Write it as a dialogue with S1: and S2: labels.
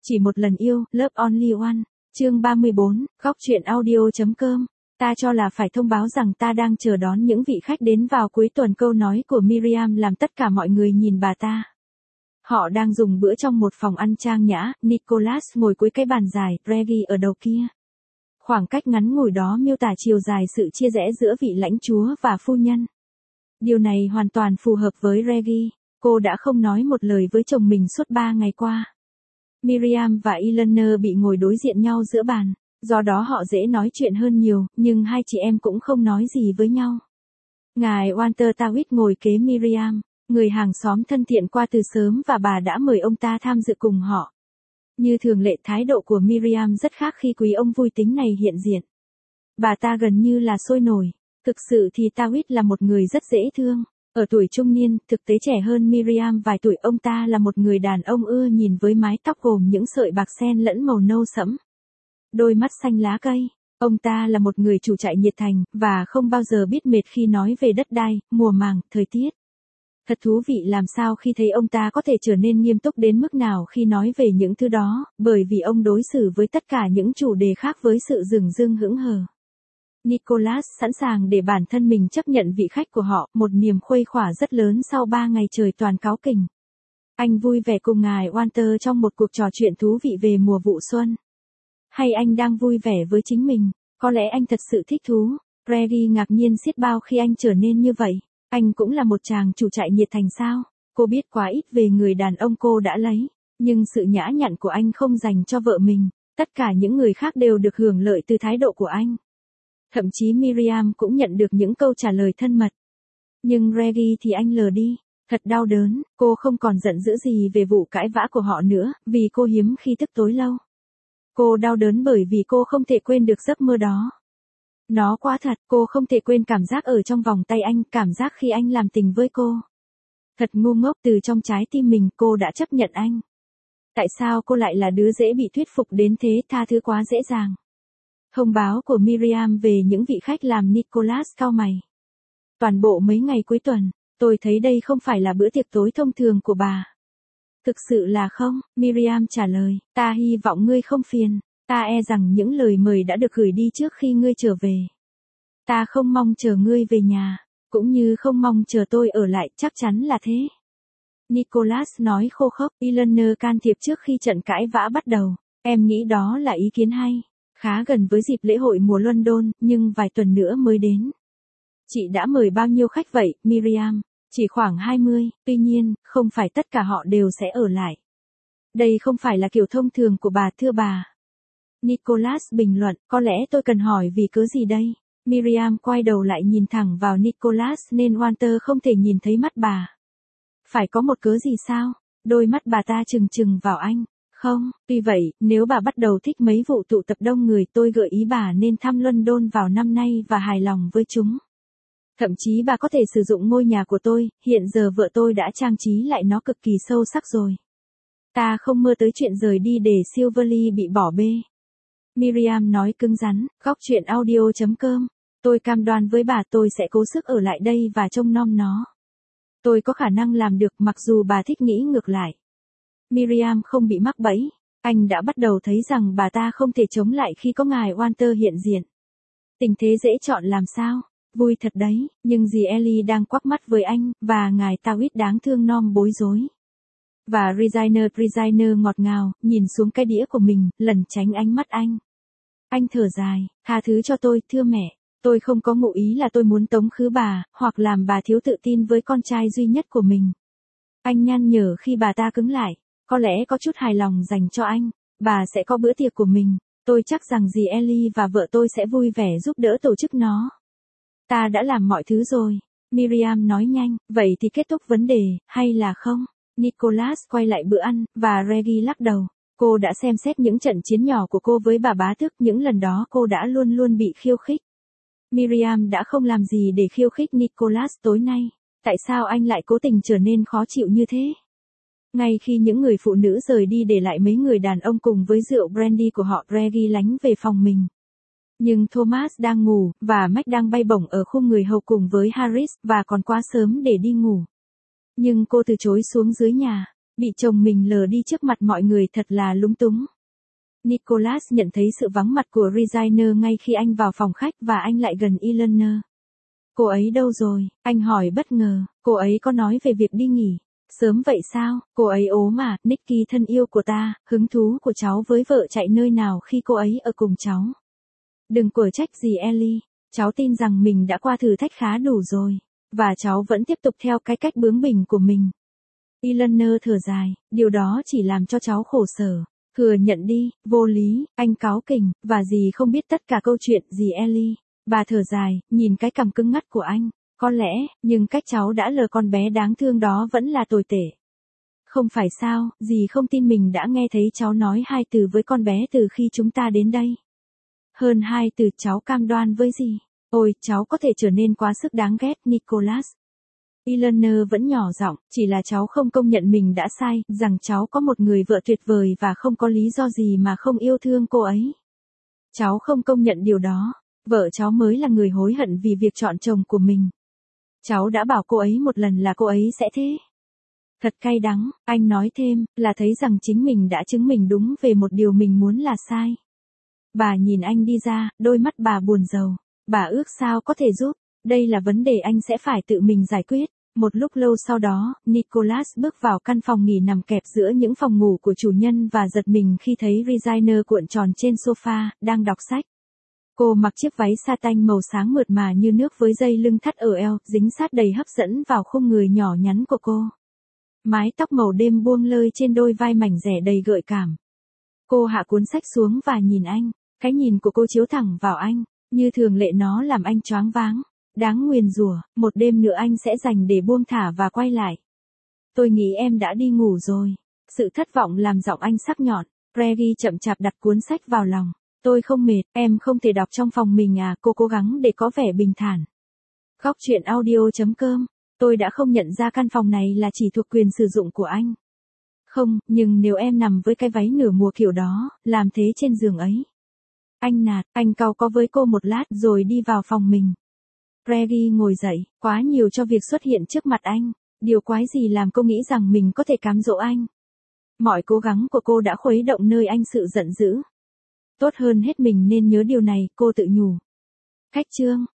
S1: Chỉ một lần yêu, Love Only One, chương 34, góc truyện audio.com. Ta cho là phải thông báo rằng ta đang chờ đón những vị khách đến vào cuối tuần. Câu nói của Miriam làm tất cả mọi người nhìn bà ta. Họ đang dùng bữa trong một phòng ăn trang nhã, Nicholas ngồi cuối cái bàn dài, Reggie ở đầu kia. Khoảng cách ngắn ngủi đó miêu tả chiều dài sự chia rẽ giữa vị lãnh chúa và phu nhân. Điều này hoàn toàn phù hợp với Reggie. Cô đã không nói một lời với chồng mình suốt 3 ngày qua. Miriam và Eleanor bị ngồi đối diện nhau giữa bàn, do đó họ dễ nói chuyện hơn nhiều, nhưng hai chị em cũng không nói gì với nhau. Ngài Walter Tawit ngồi kế Miriam, người hàng xóm thân thiện qua từ sớm, và bà đã mời ông ta tham dự cùng họ. Như thường lệ, thái độ của Miriam rất khác khi quý ông vui tính này hiện diện. Bà ta gần như là sôi nổi. Thực sự thì Tawit là một người rất dễ thương. Ở tuổi trung niên, thực tế trẻ hơn Miriam vài tuổi, ông ta là một người đàn ông ưa nhìn với mái tóc gồm những sợi bạc xen lẫn màu nâu sẫm. Đôi mắt xanh lá cây. Ông ta là một người chủ trại nhiệt thành, và không bao giờ biết mệt khi nói về đất đai, mùa màng, thời tiết. Thật thú vị làm sao khi thấy ông ta có thể trở nên nghiêm túc đến mức nào khi nói về những thứ đó, bởi vì ông đối xử với tất cả những chủ đề khác với sự dửng dưng hững hờ. Nicholas sẵn sàng để bản thân mình chấp nhận vị khách của họ, một niềm khuây khỏa rất lớn sau 3 ngày trời toàn cáu kỉnh. Anh vui vẻ cùng ngài Walter trong một cuộc trò chuyện thú vị về mùa vụ xuân. Hay anh đang vui vẻ với chính mình? Có lẽ anh thật sự thích thú. Reggie ngạc nhiên xiết bao khi anh trở nên như vậy. Anh cũng là một chàng chủ trại nhiệt thành sao? Cô biết quá ít về người đàn ông cô đã lấy, nhưng sự nhã nhặn của anh không dành cho vợ mình. Tất cả những người khác đều được hưởng lợi từ thái độ của anh. Thậm chí Miriam cũng nhận được những câu trả lời thân mật. Nhưng Reggie thì anh lờ đi. Thật đau đớn, cô không còn giận dữ gì về vụ cãi vã của họ nữa, vì cô hiếm khi thức tối lâu. Cô đau đớn bởi vì cô không thể quên được giấc mơ đó. Nó quá thật, cô không thể quên cảm giác ở trong vòng tay anh, cảm giác khi anh làm tình với cô. Thật ngu ngốc, từ trong trái tim mình cô đã chấp nhận anh. Tại sao cô lại là đứa dễ bị thuyết phục đến thế? Tha thứ quá dễ dàng. Thông báo của Miriam về những vị khách làm Nicholas cau mày. Toàn bộ mấy ngày cuối tuần, tôi thấy đây không phải là bữa tiệc tối thông thường của bà. Thực sự là không, Miriam trả lời, ta hy vọng ngươi không phiền, ta e rằng những lời mời đã được gửi đi trước khi ngươi trở về. Ta không mong chờ ngươi về nhà, cũng như không mong chờ tôi ở lại, chắc chắn là thế. Nicholas nói khô khốc. Eleanor can thiệp trước khi trận cãi vã bắt đầu, em nghĩ đó là ý kiến hay. Khá gần với dịp lễ hội mùa London, nhưng vài tuần nữa mới đến. Chị đã mời bao nhiêu khách vậy, Miriam? Chỉ khoảng 20, tuy nhiên, không phải tất cả họ đều sẽ ở lại. Đây không phải là kiểu thông thường của bà, thưa bà. Nicholas bình luận, có lẽ tôi cần hỏi vì cớ gì đây? Miriam quay đầu lại nhìn thẳng vào Nicholas nên Walter không thể nhìn thấy mắt bà. Phải có một cớ gì sao? Đôi mắt bà ta trừng trừng vào anh. Không, tuy vậy, nếu bà bắt đầu thích mấy vụ tụ tập đông người, tôi gợi ý bà nên thăm London vào năm nay và hài lòng với chúng. Thậm chí bà có thể sử dụng ngôi nhà của tôi, hiện giờ vợ tôi đã trang trí lại nó cực kỳ sâu sắc rồi. Ta không mơ tới chuyện rời đi để Silverly bị bỏ bê. Miriam nói cứng rắn. Góc truyện audio.com. Tôi cam đoan với bà tôi sẽ cố sức ở lại đây và trông nom nó. Tôi có khả năng làm được, mặc dù bà thích nghĩ ngược lại. Miriam không bị mắc bẫy. Anh đã bắt đầu thấy rằng bà ta không thể chống lại khi có ngài Walter hiện diện. Tình thế dễ chọn làm sao? Vui thật đấy, nhưng dì Ellie đang quắc mắt với anh, và ngài Tawit đáng thương nom bối rối. Và Regina ngọt ngào, nhìn xuống cái đĩa của mình, lẩn tránh ánh mắt anh. Anh thở dài, tha thứ cho tôi, thưa mẹ. Tôi không có ngụ ý là tôi muốn tống khứ bà, hoặc làm bà thiếu tự tin với con trai duy nhất của mình. Anh nhăn nhở khi bà ta cứng lại. Có lẽ có chút hài lòng dành cho anh. Bà sẽ có bữa tiệc của mình. Tôi chắc rằng dì Ellie và vợ tôi sẽ vui vẻ giúp đỡ tổ chức nó. Ta đã làm mọi thứ rồi. Miriam nói nhanh, vậy thì kết thúc vấn đề, hay là không? Nicholas quay lại bữa ăn, và Reggie lắc đầu. Cô đã xem xét những trận chiến nhỏ của cô với bà bá tước, những lần đó cô đã luôn luôn bị khiêu khích. Miriam đã không làm gì để khiêu khích Nicholas tối nay. Tại sao anh lại cố tình trở nên khó chịu như thế? Ngay khi những người phụ nữ rời đi để lại mấy người đàn ông cùng với rượu brandy của họ, Reggie lánh về phòng mình. Nhưng Thomas đang ngủ, và Mac đang bay bổng ở khung người hầu cùng với Harris, và còn quá sớm để đi ngủ. Nhưng cô từ chối xuống dưới nhà. Bị chồng mình lờ đi trước mặt mọi người thật là lúng túng. Nicholas nhận thấy sự vắng mặt của Regina ngay khi anh vào phòng khách và anh lại gần Eleanor. Cô ấy đâu rồi? Anh hỏi bất ngờ, cô ấy có nói về việc đi nghỉ. Sớm vậy sao? Cô ấy ốm à, Nicky thân yêu của ta, hứng thú của cháu với vợ chạy nơi nào khi cô ấy ở cùng cháu. Đừng quở trách gì Ellie, cháu tin rằng mình đã qua thử thách khá đủ rồi, và cháu vẫn tiếp tục theo cái cách bướng bỉnh của mình. Eleanor thở dài, điều đó chỉ làm cho cháu khổ sở. Thừa nhận đi, vô lý, anh cáu kỉnh, và dì không biết tất cả câu chuyện gì Ellie. Bà thở dài, nhìn cái cằm cứng ngắt của anh. Có lẽ, nhưng cách cháu đã lờ con bé đáng thương đó vẫn là tồi tệ. Không phải sao, dì không tin mình đã nghe thấy cháu nói 2 từ với con bé từ khi chúng ta đến đây. Hơn 2 từ, cháu cam đoan với dì. Ôi, cháu có thể trở nên quá sức đáng ghét, Nicholas. Eleanor vẫn nhỏ giọng, chỉ là cháu không công nhận mình đã sai, rằng cháu có một người vợ tuyệt vời và không có lý do gì mà không yêu thương cô ấy. Cháu không công nhận điều đó. Vợ cháu mới là người hối hận vì việc chọn chồng của mình. Cháu đã bảo cô ấy một lần là cô ấy sẽ thế. Thật cay đắng, anh nói thêm, là thấy rằng chính mình đã chứng minh đúng về một điều mình muốn là sai. Bà nhìn anh đi ra, đôi mắt bà buồn rầu. Bà ước sao có thể giúp. Đây là vấn đề anh sẽ phải tự mình giải quyết. Một lúc lâu sau đó, Nicholas bước vào căn phòng nghỉ nằm kẹp giữa những phòng ngủ của chủ nhân và giật mình khi thấy Regina cuộn tròn trên sofa, đang đọc sách. Cô mặc chiếc váy satin màu sáng mượt mà như nước với dây lưng thắt ở eo, dính sát đầy hấp dẫn vào khung người nhỏ nhắn của cô. Mái tóc màu đêm buông lơi trên đôi vai mảnh dẻ đầy gợi cảm. Cô hạ cuốn sách xuống và nhìn anh. Cái nhìn của cô chiếu thẳng vào anh, như thường lệ nó làm anh choáng váng. Đáng nguyền rủa, một đêm nữa anh sẽ dành để buông thả và quay lại. Tôi nghĩ em đã đi ngủ rồi. Sự thất vọng làm giọng anh sắc nhọn. Reggie chậm chạp đặt cuốn sách vào lòng. Tôi không mệt, em không thể đọc trong phòng mình à, cô cố gắng để có vẻ bình thản. Góc truyện audio.com. Tôi đã không nhận ra căn phòng này là chỉ thuộc quyền sử dụng của anh. Không, nhưng nếu em nằm với cái váy nửa mùa kiểu đó, làm thế trên giường ấy. Anh nạt, anh cau có với cô một lát rồi đi vào phòng mình. Reggie ngồi dậy, quá nhiều cho việc xuất hiện trước mặt anh. Điều quái gì làm cô nghĩ rằng mình có thể cám dỗ anh. Mọi cố gắng của cô đã khuấy động nơi anh sự giận dữ. Tốt hơn hết mình nên nhớ điều này, cô tự nhủ. Cách chương